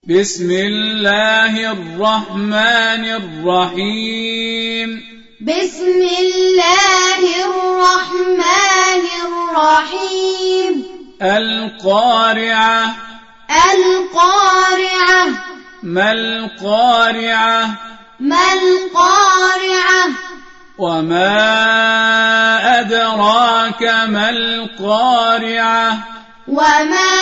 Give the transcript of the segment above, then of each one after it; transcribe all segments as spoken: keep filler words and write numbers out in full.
بسم الله الرحمن الرحيم بسم الله الرحمن الرحيم القارعة القارعة ما القارعة ما القارعة وما أدراك ما القارعة وما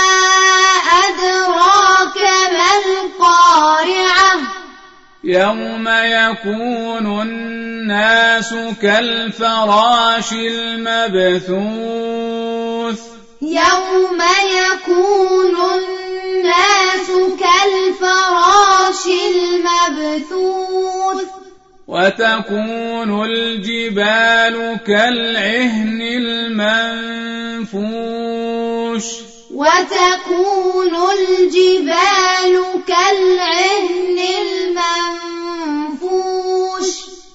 أدراك ما القارعة يوم يكون الناس كالفراش المبثوث يوم يكون الناس كالفراش المبثوث وتكون الجبال كالعهن المنفوش وتكون الجبال كالعهن المنفوش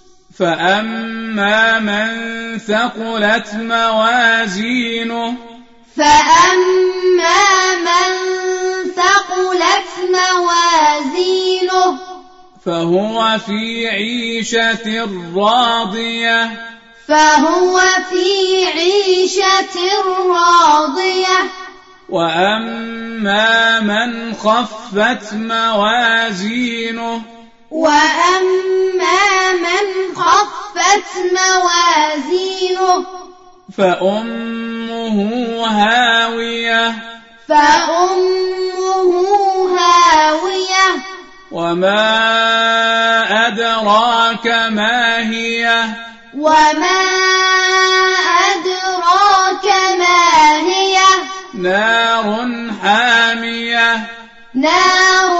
فأما من ثقلت موازينه فأما من ثقلت موازينه فهو في عيشة راضية فهو في عيشة راضية وأما من خفت موازينه وأما من خفت موازينه فأمه هاوية فأمه هاوية وما أدراك ما هي وما أدراك ما هي نار حامية نار